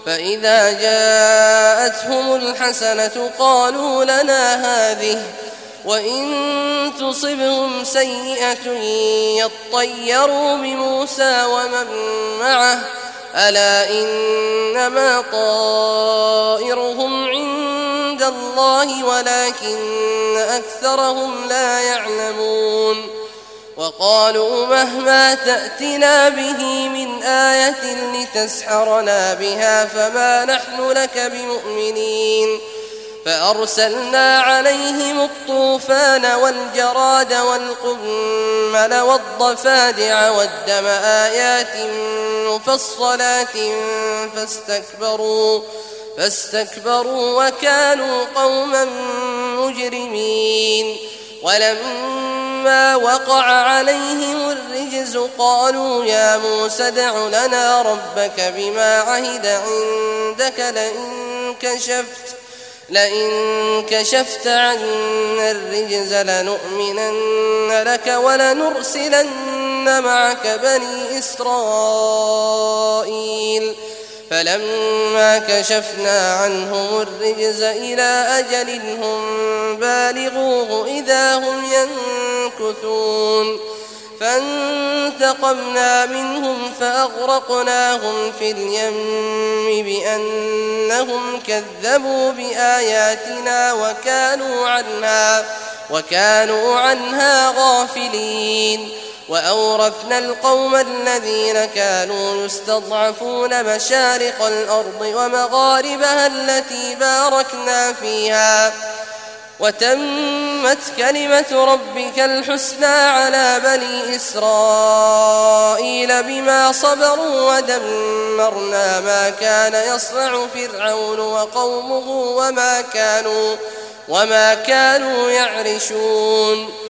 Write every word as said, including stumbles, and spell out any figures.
فإذا جاءتهم الحسنة قالوا لنا هذه، وإن تصبهم سيئة يطيروا بموسى ومن معه، ألا إنما طائرهم عند الله ولكن أكثرهم لا يعلمون. وقالوا مهما تأتنا به من آية لتسحرنا بها فما نحن لك بمؤمنين. فأرسلنا عليهم الطوفان والجراد والقمل والضفادع والدم آيات مفصلات فاستكبروا, فاستكبروا وكانوا قوما مجرمين. ولما وقع عليهم الرجز قالوا يا موسى ادع لنا ربك بما عهد عندك لئن كشفت لئن كشفت عنا الرجز لنؤمنن لك ولنرسلن معك بني إسرائيل. فلما كشفنا عنهم الرجز إلى أجل هم بالغوه إذا هم ينكثون. فانتقمنا منهم فأغرقناهم في اليم بأنهم كذبوا بآياتنا وكانوا عنها, وكانوا عنها غافلين. وأورثنا القوم الذين كانوا يستضعفون مشارق الأرض ومغاربها التي باركنا فيها، وتمت كلمة ربك الحسنى على بني إسرائيل بما صبروا ودمرنا ما كان يصنع فرعون وقومه وما كانوا, وما كانوا يعرشون.